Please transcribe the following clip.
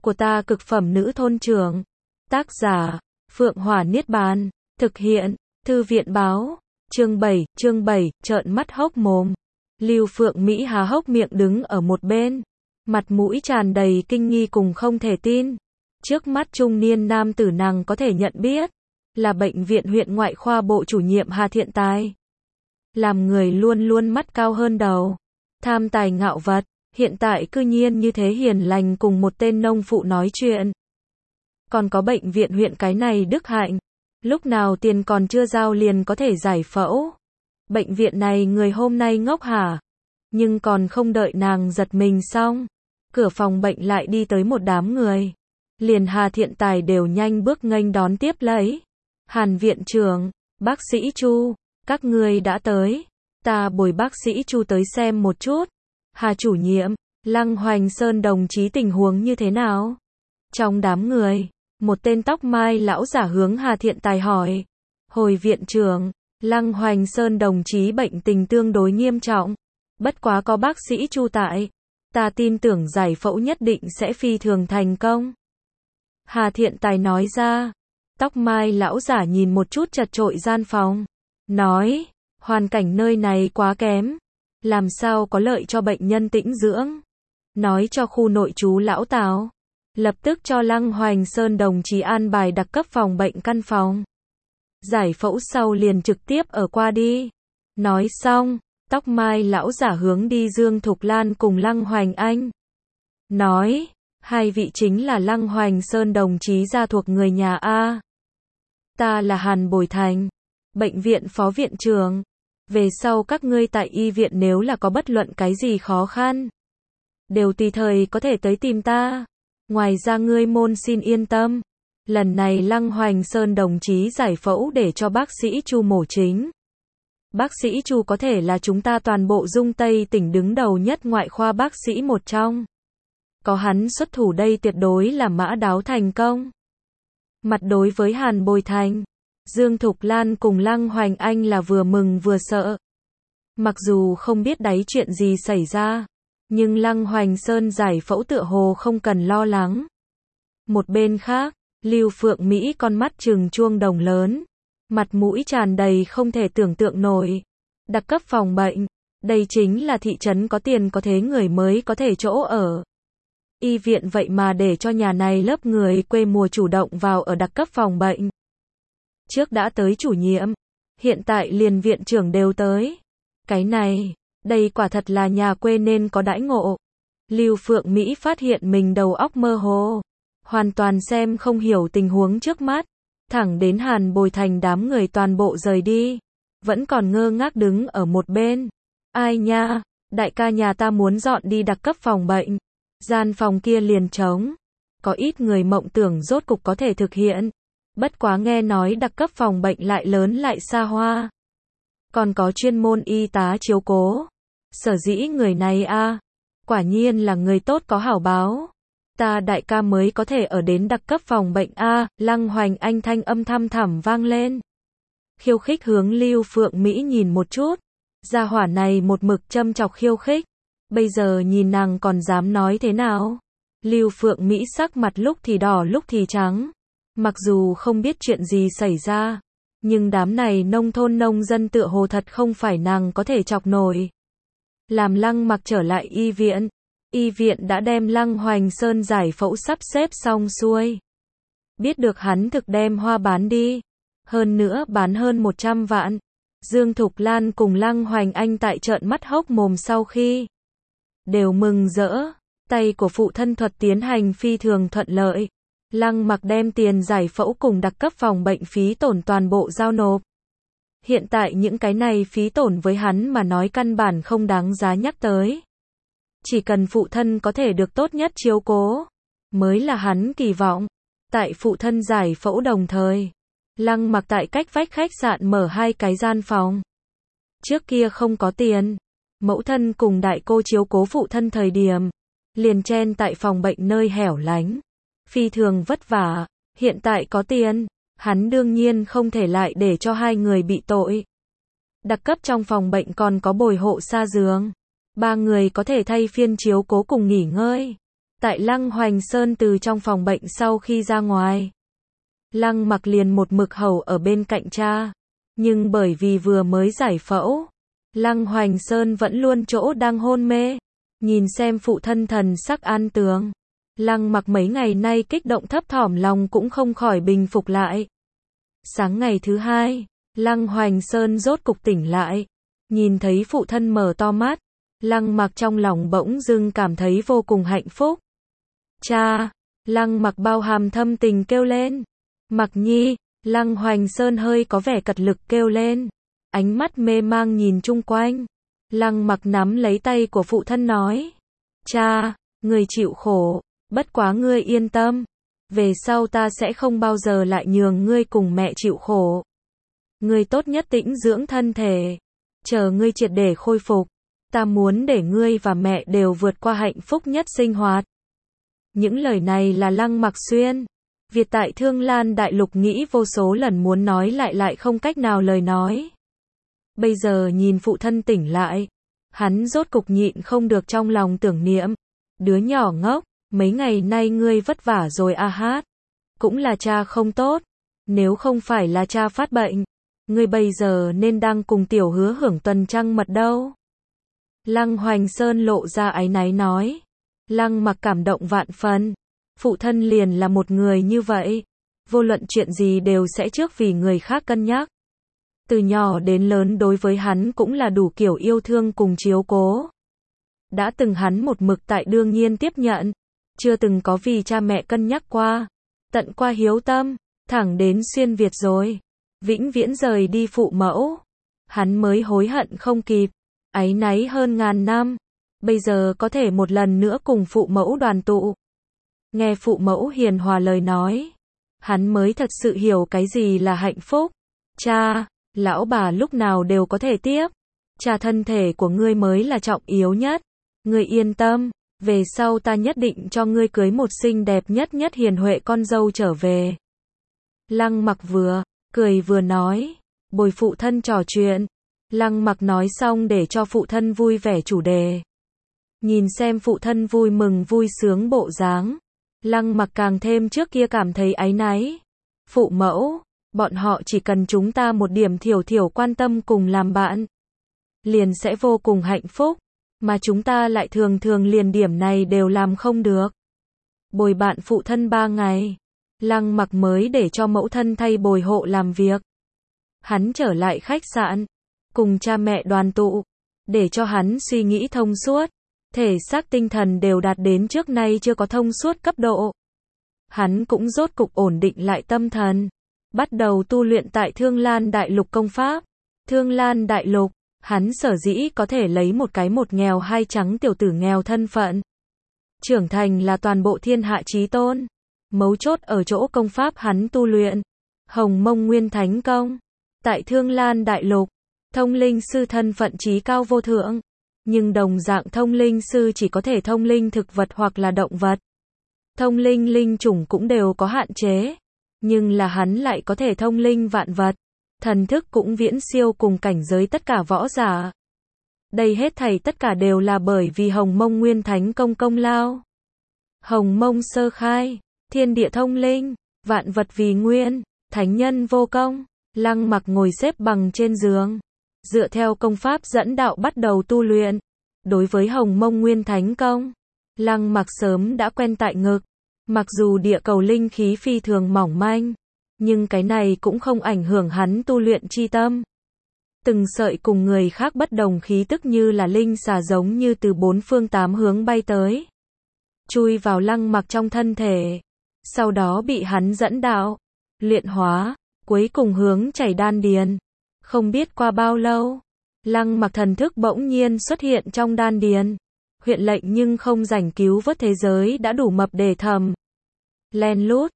của ta cực phẩm nữ thôn trưởng. Tác giả, Phượng Hỏa Niết Bàn. Thực hiện, Thư viện báo. Chương 7, trợn mắt hốc mồm. Lưu Phượng Mỹ há hốc miệng đứng ở một bên. Mặt mũi tràn đầy kinh nghi cùng không thể tin. Trước mắt trung niên nam tử nàng có thể nhận biết. Là bệnh viện huyện ngoại khoa bộ chủ nhiệm Hà Thiện Tài. Làm người luôn luôn mắt cao hơn đầu. Tham tài ngạo vật. Hiện tại cư nhiên như thế hiền lành cùng một tên nông phụ nói chuyện. Còn có bệnh viện huyện cái này đức hạnh. Lúc nào tiền còn chưa giao liền có thể giải phẫu. Bệnh viện này người hôm nay ngốc hả? Nhưng còn không đợi nàng giật mình xong. Cửa phòng bệnh lại đi tới một đám người. Liền Hà Thiện Tài đều nhanh bước nghênh đón tiếp lấy. Hàn viện trưởng, bác sĩ Chu, các ngươi đã tới. Ta bồi bác sĩ Chu tới xem một chút. Hà chủ nhiệm, Lăng Hoành Sơn đồng chí tình huống như thế nào? Trong đám người, một tên tóc mai lão giả hướng Hà Thiện Tài hỏi. Hồi viện trưởng, Lăng Hoành Sơn đồng chí bệnh tình tương đối nghiêm trọng. Bất quá có bác sĩ Chu tại. Ta tin tưởng giải phẫu nhất định sẽ phi thường thành công. Hà Thiện Tài nói ra. Tóc mai lão giả nhìn một chút chật chội gian phòng. Nói, hoàn cảnh nơi này quá kém. Làm sao có lợi cho bệnh nhân tĩnh dưỡng. Nói cho khu nội trú lão Tào. Lập tức cho Lăng Hoành Sơn đồng chí an bài đặc cấp phòng bệnh căn phòng. Giải phẫu sau liền trực tiếp ở qua đi. Nói xong, tóc mai lão giả hướng đi Dương Thục Lan cùng Lăng Hoành Anh. Nói, hai vị chính là Lăng Hoành Sơn đồng chí gia thuộc người nhà A. Ta là Hàn Bồi Thành, bệnh viện phó viện trưởng. Về sau các ngươi tại y viện nếu là có bất luận cái gì khó khăn, đều tùy thời có thể tới tìm ta. Ngoài ra ngươi môn xin yên tâm. Lần này Lăng Hoành Sơn đồng chí giải phẫu để cho bác sĩ Chu mổ chính. Bác sĩ Chu có thể là chúng ta toàn bộ Dung Tây tỉnh đứng đầu nhất ngoại khoa bác sĩ một trong. Có hắn xuất thủ đây tuyệt đối là mã đáo thành công. Mặt đối với Hàn Bồi Thành, Dương Thục Lan cùng Lăng Hoành Anh là vừa mừng vừa sợ. Mặc dù không biết đáy chuyện gì xảy ra, nhưng Lăng Hoành Sơn giải phẫu tựa hồ không cần lo lắng. Một bên khác, Lưu Phượng Mỹ con mắt trừng chuông đồng lớn, mặt mũi tràn đầy không thể tưởng tượng nổi. Đặc cấp phòng bệnh, đây chính là thị trấn có tiền có thế người mới có thể chỗ ở. Y viện vậy mà để cho nhà này lớp người quê mùa chủ động vào ở đặc cấp phòng bệnh. Trước đã tới chủ nhiệm, hiện tại liền viện trưởng đều tới. Cái này, đây quả thật là nhà quê nên có đãi ngộ. Lưu Phượng Mỹ phát hiện mình đầu óc mơ hồ, hoàn toàn xem không hiểu tình huống trước mắt. Thẳng đến Hàn Bồi Thành đám người toàn bộ rời đi, vẫn còn ngơ ngác đứng ở một bên. Ai nha, đại ca nhà ta muốn dọn đi đặc cấp phòng bệnh. Gian phòng kia liền trống. Có ít người mộng tưởng rốt cục có thể thực hiện. Bất quá nghe nói đặc cấp phòng bệnh lại lớn lại xa hoa. Còn có chuyên môn y tá chiếu cố. Sở dĩ người này quả nhiên là người tốt có hảo báo. Ta đại ca mới có thể ở đến đặc cấp phòng bệnh Lăng Hoành Anh thanh âm thăm thẳm vang lên. Khiêu khích hướng Lưu Phượng Mỹ nhìn một chút. Gia hỏa này một mực châm chọc khiêu khích. Bây giờ nhìn nàng còn dám nói thế nào? Lưu Phượng Mỹ sắc mặt lúc thì đỏ lúc thì trắng. Mặc dù không biết chuyện gì xảy ra, nhưng đám này nông thôn nông dân tựa hồ thật không phải nàng có thể chọc nổi. Làm Lăng Mặc trở lại y viện đã đem Lăng Hoành Sơn giải phẫu sắp xếp xong xuôi. Biết được hắn thực đem hoa bán đi, hơn nữa bán hơn 100 vạn. Dương Thục Lan cùng Lăng Hoành Anh tại trợn mắt hốc mồm sau khi đều mừng rỡ. Tay của phụ thân thuật tiến hành phi thường thuận lợi. Lăng Mặc đem tiền giải phẫu cùng đặc cấp phòng bệnh phí tổn toàn bộ giao nộp. Hiện tại những cái này phí tổn với hắn mà nói căn bản không đáng giá nhắc tới. Chỉ cần phụ thân có thể được tốt nhất chiếu cố, mới là hắn kỳ vọng. Tại phụ thân giải phẫu đồng thời, Lăng Mặc tại cách vách khách sạn mở 2 cái gian phòng. Trước kia không có tiền, mẫu thân cùng đại cô chiếu cố phụ thân thời điểm, liền chen tại phòng bệnh nơi hẻo lánh. Phi thường vất vả, hiện tại có tiền, hắn đương nhiên không thể lại để cho hai người bị tội. Đặc cấp trong phòng bệnh còn có bồi hộ xa giường. 3 người có thể thay phiên chiếu cố cùng nghỉ ngơi. Tại Lăng Hoành Sơn từ trong phòng bệnh sau khi ra ngoài, Lăng Mặc liền một mực hầu ở bên cạnh cha. Nhưng bởi vì vừa mới giải phẫu, Lăng Hoành Sơn vẫn luôn chỗ đang hôn mê. Nhìn xem phụ thân thần sắc an tường, Lăng Mặc mấy ngày nay kích động thấp thỏm lòng cũng không khỏi bình phục lại. Sáng ngày thứ hai, Lăng Hoành Sơn rốt cục tỉnh lại. Nhìn thấy phụ thân mở to mắt, Lăng Mặc trong lòng bỗng dưng cảm thấy vô cùng hạnh phúc. Cha! Lăng Mặc bao hàm thâm tình kêu lên. Mặc Nhi! Lăng Hoành Sơn hơi có vẻ cật lực kêu lên. Ánh mắt mê mang nhìn chung quanh. Lăng Mặc nắm lấy tay của phụ thân nói. Cha! Người chịu khổ, bất quá ngươi yên tâm. Về sau ta sẽ không bao giờ lại nhường ngươi cùng mẹ chịu khổ. Ngươi tốt nhất tĩnh dưỡng thân thể. Chờ ngươi triệt để khôi phục, ta muốn để ngươi và mẹ đều vượt qua hạnh phúc nhất sinh hoạt. Những lời này là Lăng Mặc xuyên Việt tại Thương Lan Đại Lục nghĩ vô số lần muốn nói lại không cách nào lời nói. Bây giờ nhìn phụ thân tỉnh lại, hắn rốt cục nhịn không được trong lòng tưởng niệm. Đứa nhỏ ngốc, mấy ngày nay ngươi vất vả rồi a hát. Cũng là cha không tốt. Nếu không phải là cha phát bệnh, ngươi bây giờ nên đang cùng tiểu Hứa hưởng tuần trăng mật đâu. Lăng Hoành Sơn lộ ra áy náy nói. Lăng Mặc cảm động vạn phần. Phụ thân liền là một người như vậy. Vô luận chuyện gì đều sẽ trước vì người khác cân nhắc. Từ nhỏ đến lớn đối với hắn cũng là đủ kiểu yêu thương cùng chiếu cố. Đã từng hắn một mực tại đương nhiên tiếp nhận. Chưa từng có vì cha mẹ cân nhắc qua. Tận qua hiếu tâm, thẳng đến xuyên Việt rồi. Vĩnh viễn rời đi phụ mẫu. Hắn mới hối hận không kịp. Áy náy hơn ngàn năm. Bây giờ có thể một lần nữa cùng phụ mẫu đoàn tụ. Nghe phụ mẫu hiền hòa lời nói. Hắn mới thật sự hiểu cái gì là hạnh phúc. Cha, lão bà lúc nào đều có thể tiếp. Cha thân thể của ngươi mới là trọng yếu nhất. Ngươi yên tâm, về sau ta nhất định cho ngươi cưới một xinh đẹp nhất hiền huệ con dâu trở về. Lăng Mặc vừa cười vừa nói, bồi phụ thân trò chuyện. Lăng Mặc nói xong để cho phụ thân vui vẻ chủ đề. Nhìn xem phụ thân vui mừng vui sướng bộ dáng, Lăng Mặc càng thêm trước kia cảm thấy áy náy. Phụ mẫu, bọn họ chỉ cần chúng ta một điểm thiểu quan tâm cùng làm bạn, liền sẽ vô cùng hạnh phúc, mà chúng ta lại thường liền điểm này đều làm không được. Bồi bạn phụ thân 3 ngày, Lăng Mặc mới để cho mẫu thân thay bồi hộ làm việc. Hắn trở lại khách sạn, cùng cha mẹ đoàn tụ, để cho hắn suy nghĩ thông suốt. Thể xác tinh thần đều đạt đến trước nay chưa có thông suốt cấp độ. Hắn cũng rốt cục ổn định lại tâm thần. Bắt đầu tu luyện tại Thương Lan Đại Lục công pháp. Thương Lan Đại Lục, hắn sở dĩ có thể lấy một cái một nghèo hai trắng tiểu tử nghèo thân phận. Trưởng thành là toàn bộ thiên hạ chí tôn. Mấu chốt ở chỗ công pháp hắn tu luyện. Hồng Mông Nguyên Thánh Công. Tại Thương Lan Đại Lục, thông linh sư thân phận chí cao vô thượng. Nhưng đồng dạng thông linh sư chỉ có thể thông linh thực vật hoặc là động vật. Thông linh linh chủng cũng đều có hạn chế. Nhưng là hắn lại có thể thông linh vạn vật. Thần thức cũng viễn siêu cùng cảnh giới tất cả võ giả. Đây hết thảy tất cả đều là bởi vì Hồng Mông Nguyên Thánh Công công lao. Hồng Mông sơ khai, thiên địa thông linh, vạn vật vì nguyên, thánh nhân vô công. Lăng Mặc ngồi xếp bằng trên giường, dựa theo công pháp dẫn đạo bắt đầu tu luyện. Đối với Hồng Mông Nguyên Thánh Công, Lăng Mặc sớm đã quen tại ngực. Mặc dù địa cầu linh khí phi thường mỏng manh, nhưng cái này cũng không ảnh hưởng hắn tu luyện chi tâm. Từng sợi cùng người khác bất đồng khí tức như là linh xà giống như từ 4 phương 8 hướng bay tới, chui vào Lăng Mặc trong thân thể, sau đó bị hắn dẫn đạo, luyện hóa, cuối cùng hướng chảy đan điền. Không biết qua bao lâu, Lăng Mặc thần thức bỗng nhiên xuất hiện trong đan điền. Huyện lệnh nhưng không rảnh cứu vớt thế giới đã đủ mập để thầm. Len lút,